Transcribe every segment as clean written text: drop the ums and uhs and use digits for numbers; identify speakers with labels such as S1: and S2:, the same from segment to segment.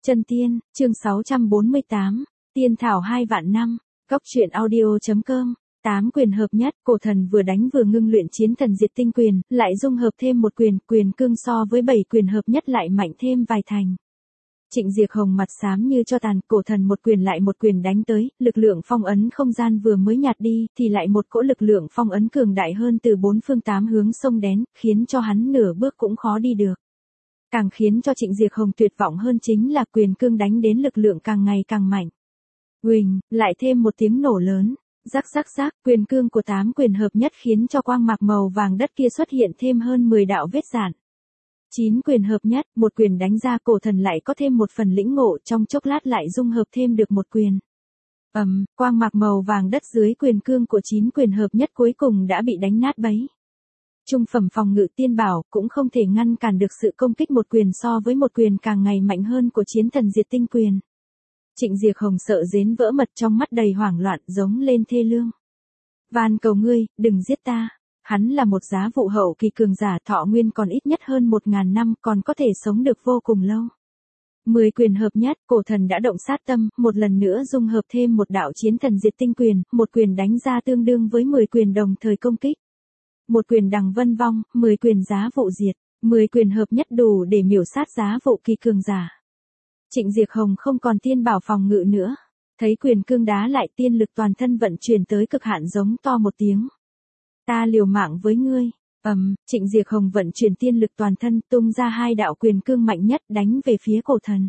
S1: Chân tiên, chương 648, tiên thảo 2 vạn năm, góc truyện audio.com. 8 quyền hợp nhất, cổ thần vừa đánh vừa ngưng luyện chiến thần diệt tinh quyền, lại dung hợp thêm một quyền, quyền cương so với 7 quyền hợp nhất lại mạnh thêm vài thành. Trịnh Diệp Hồng mặt xám như cho tàn, cổ thần một quyền lại một quyền đánh tới, lực lượng phong ấn không gian vừa mới nhạt đi, thì lại một cỗ lực lượng phong ấn cường đại hơn từ 4 phương 8 hướng xông đến, khiến cho hắn nửa bước cũng khó đi được. Càng khiến cho Trịnh Diệp Hồng tuyệt vọng hơn chính là quyền cương đánh đến lực lượng càng ngày càng mạnh. Uỳnh, lại thêm một tiếng nổ lớn. Rắc rắc rắc, quyền cương của 8 quyền hợp nhất khiến cho quang mạc màu vàng đất kia xuất hiện thêm hơn 10 đạo vết rạn. 9 quyền hợp nhất, một quyền đánh ra, cổ thần lại có thêm một phần lĩnh ngộ, trong chốc lát lại dung hợp thêm được một quyền. Quang mạc màu vàng đất dưới quyền cương của 9 quyền hợp nhất cuối cùng đã bị đánh nát bấy. Trung phẩm phòng ngự tiên bảo cũng không thể ngăn cản được sự công kích một quyền so với một quyền càng ngày mạnh hơn của chiến thần diệt tinh quyền. Trịnh Diệp Hồng sợ đến vỡ mật, trong mắt đầy hoảng loạn, giống lên thê lương. Van cầu ngươi, đừng giết ta. Hắn là một giá vụ hậu kỳ cường giả, thọ nguyên còn ít nhất hơn 1000 năm, còn có thể sống được vô cùng lâu. 10 quyền hợp nhất, cổ thần đã động sát tâm, một lần nữa dung hợp thêm một đạo chiến thần diệt tinh quyền, một quyền đánh ra tương đương với 10 quyền đồng thời công kích. Một quyền đằng vân vong, 10 quyền giá vụ diệt, 10 quyền hợp nhất đủ để miểu sát giá vụ kỳ cường giả. Trịnh Diệp Hồng không còn tiên bảo phòng ngự nữa. Thấy quyền cương đá lại, tiên lực toàn thân vận chuyển tới cực hạn, giống to một tiếng. Ta liều mạng với ngươi. Trịnh Diệp Hồng vận chuyển tiên lực toàn thân, tung ra 2 đạo quyền cương mạnh nhất đánh về phía cổ thần.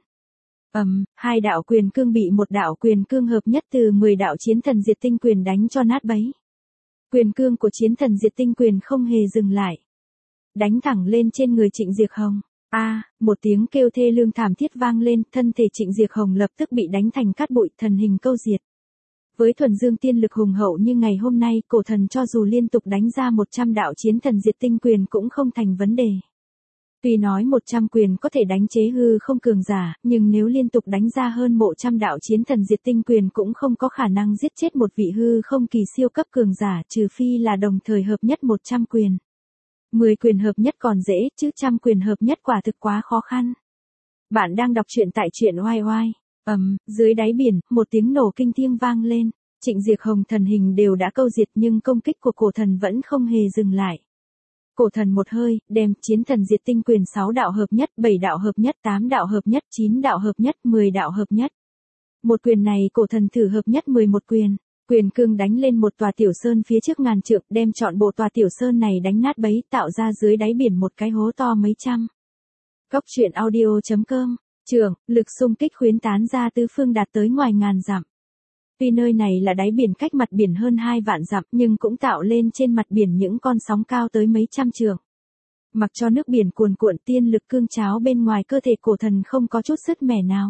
S1: 2 đạo quyền cương bị một đạo quyền cương hợp nhất từ 10 đạo chiến thần diệt tinh quyền đánh cho nát bấy. Quyền cương của chiến thần diệt tinh quyền không hề dừng lại. Đánh thẳng lên trên người Trịnh Diệp Hồng. Một tiếng kêu thê lương thảm thiết vang lên, thân thể Trịnh Diệp Hồng lập tức bị đánh thành cát bụi, thần hình câu diệt. Với thuần dương tiên lực hùng hậu như ngày hôm nay, cổ thần cho dù liên tục đánh ra 100 đạo chiến thần diệt tinh quyền cũng không thành vấn đề. Tuy nói 100 quyền có thể đánh chế hư không cường giả, nhưng nếu liên tục đánh ra hơn 100 đạo chiến thần diệt tinh quyền cũng không có khả năng giết chết một vị hư không kỳ siêu cấp cường giả, trừ phi là đồng thời hợp nhất 100 quyền. 10 quyền hợp nhất còn dễ, chứ 100 quyền hợp nhất quả thực quá khó khăn. Bạn đang đọc truyện tại truyện oai oai. Dưới đáy biển, một tiếng nổ kinh thiên vang lên. Trịnh Diệp Hồng thần hình đều đã câu diệt, nhưng công kích của cổ thần vẫn không hề dừng lại. Cổ thần một hơi, đem chiến thần diệt tinh quyền 6 đạo hợp nhất, 7 đạo hợp nhất, 8 đạo hợp nhất, 9 đạo hợp nhất, 10 đạo hợp nhất. Một quyền này cổ thần thử hợp nhất 11 quyền. Quyền cương đánh lên một tòa tiểu sơn phía trước ngàn trượng, đem trọn bộ tòa tiểu sơn này đánh nát bấy, tạo ra dưới đáy biển một cái hố to mấy trăm. Góc truyện audio.com. Lực xung kích khuyến tán ra tứ phương đạt tới ngoài ngàn dặm. Tuy nơi này là đáy biển cách mặt biển hơn 2 vạn dặm, nhưng cũng tạo lên trên mặt biển những con sóng cao tới mấy trăm trượng. Mặc cho nước biển cuồn cuộn, tiên lực cương cháo bên ngoài cơ thể cổ thần không có chút sứt mẻ nào.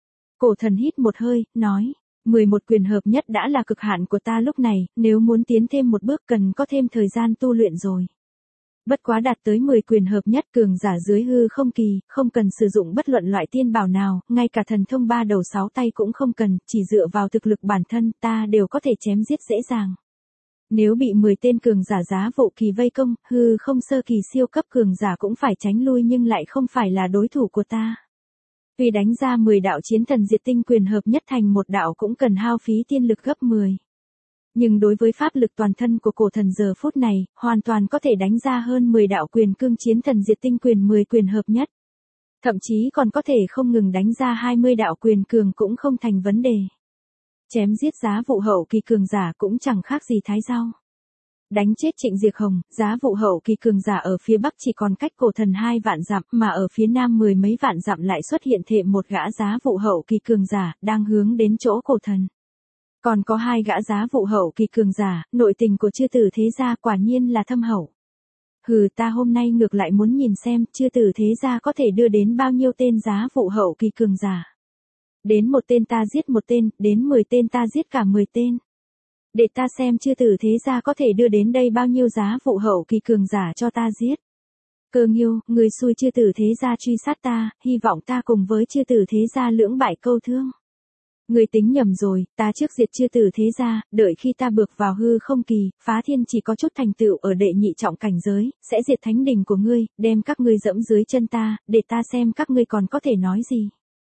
S1: Cổ thần hít một hơi, nói, 11 quyền hợp nhất đã là cực hạn của ta lúc này, nếu muốn tiến thêm một bước cần có thêm thời gian tu luyện rồi. Bất quá đạt tới 10 quyền hợp nhất, cường giả dưới hư không kỳ, không cần sử dụng bất luận loại tiên bảo nào, ngay cả thần thông 3 đầu 6 tay cũng không cần, chỉ dựa vào thực lực bản thân ta đều có thể chém giết dễ dàng. Nếu bị 10 tên cường giả giá vụ kỳ vây công, hư không sơ kỳ siêu cấp cường giả cũng phải tránh lui, nhưng lại không phải là đối thủ của ta. Tuy đánh ra 10 đạo chiến thần diệt tinh quyền hợp nhất thành một đạo cũng cần hao phí tiên lực gấp 10. Nhưng đối với pháp lực toàn thân của cổ thần giờ phút này, hoàn toàn có thể đánh ra hơn 10 đạo quyền cương chiến thần diệt tinh quyền 10 quyền hợp nhất. Thậm chí còn có thể không ngừng đánh ra 20 đạo quyền cường cũng không thành vấn đề. Chém giết giá vụ hậu kỳ cường giả cũng chẳng khác gì thái rau. Đánh chết Trịnh Diệp Hồng, giá vụ hậu kỳ cường giả ở phía bắc chỉ còn cách cổ thần 2 vạn dặm, mà ở phía nam 10 mấy vạn dặm lại xuất hiện thêm một gã giá vụ hậu kỳ cường giả, đang hướng đến chỗ cổ thần. Còn có 2 gã giá vụ hậu kỳ cường giả, nội tình của chư tử thế gia quả nhiên là thâm hậu. Ta hôm nay ngược lại muốn nhìn xem, chư tử thế gia có thể đưa đến bao nhiêu tên giá vụ hậu kỳ cường giả. Đến một tên ta giết một tên, đến 10 tên ta giết cả 10 tên. Để ta xem chư tử thế gia có thể đưa đến đây bao nhiêu giá vụ hậu kỳ cường giả cho ta giết. Cơ Nghiêu, người xui chư tử thế gia truy sát ta, hy vọng ta cùng với chư tử thế gia lưỡng bại câu thương. Người tính nhầm rồi, ta trước diệt chư tử thế gia, đợi khi ta bước vào hư không kỳ, phá thiên chỉ có chút thành tựu ở đệ nhị trọng cảnh giới, sẽ diệt thánh đình của ngươi, đem các ngươi dẫm dưới chân ta, để ta xem các ngươi còn có thể nói gì.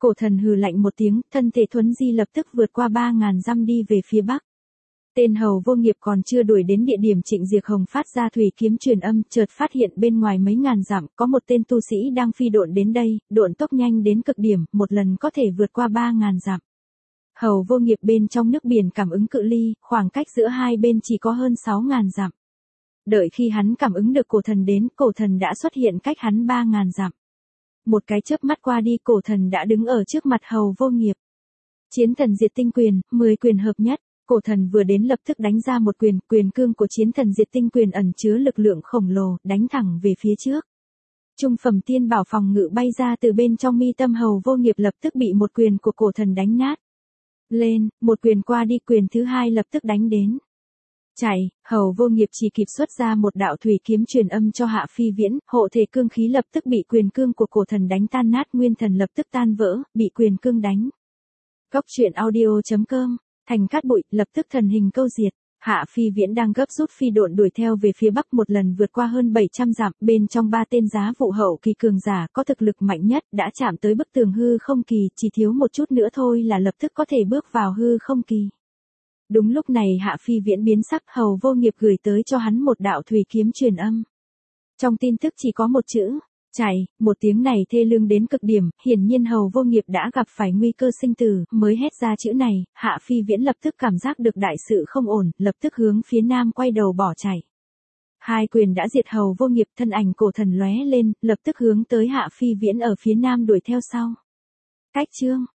S1: Cổ thần hừ lạnh một tiếng, thân thể thuấn di lập tức vượt qua 3.000 dặm đi về phía bắc. Tên hầu vô nghiệp còn chưa đuổi đến địa điểm Trịnh Diệc Hồng phát ra thủy kiếm truyền âm, chợt phát hiện bên ngoài mấy ngàn dặm có một tên tu sĩ đang phi độn đến đây, độn tốc nhanh đến cực điểm, một lần có thể vượt qua 3.000 dặm. Hầu vô nghiệp bên trong nước biển cảm ứng cự ly, khoảng cách giữa hai bên chỉ có hơn 6.000 dặm. Đợi khi hắn cảm ứng được cổ thần đến, cổ thần đã xuất hiện cách hắn 3.000 dặm. Một cái chớp mắt qua đi, cổ thần đã đứng ở trước mặt hầu vô nghiệp. Chiến thần diệt tinh quyền, 10 quyền hợp nhất. Cổ thần vừa đến lập tức đánh ra một quyền, quyền cương của chiến thần diệt tinh quyền ẩn chứa lực lượng khổng lồ, đánh thẳng về phía trước. Trung phẩm tiên bảo phòng ngự bay ra từ bên trong mi tâm hầu vô nghiệp lập tức bị một quyền của cổ thần đánh nát. Lên, một quyền qua đi, quyền thứ hai lập tức đánh đến. Chạy, hầu vô nghiệp chỉ kịp xuất ra một đạo thủy kiếm truyền âm cho Hạ Phi Viễn, hộ thể cương khí lập tức bị quyền cương của cổ thần đánh tan nát, nguyên thần lập tức tan vỡ, bị quyền cương đánh. Cốc truyện audio.com, thành cát bụi, lập tức thần hình câu diệt. Hạ Phi Viễn đang gấp rút phi độn đuổi theo về phía bắc, một lần vượt qua hơn 700 dặm, bên trong ba tên giá vụ hậu kỳ cường giả có thực lực mạnh nhất đã chạm tới bức tường hư không kỳ, chỉ thiếu một chút nữa thôi là lập tức có thể bước vào hư không kỳ. Đúng lúc này Hạ Phi Viễn biến sắc, hầu vô nghiệp gửi tới cho hắn một đạo thủy kiếm truyền âm. Trong tin tức chỉ có một chữ, chạy, một tiếng này thê lương đến cực điểm, hiển nhiên hầu vô nghiệp đã gặp phải nguy cơ sinh tử, mới hét ra chữ này, Hạ Phi Viễn lập tức cảm giác được đại sự không ổn, lập tức hướng phía nam quay đầu bỏ chạy. Hai quyền đã diệt hầu vô nghiệp, thân ảnh cổ thần lóe lên, lập tức hướng tới Hạ Phi Viễn ở phía nam đuổi theo sau. Cách chương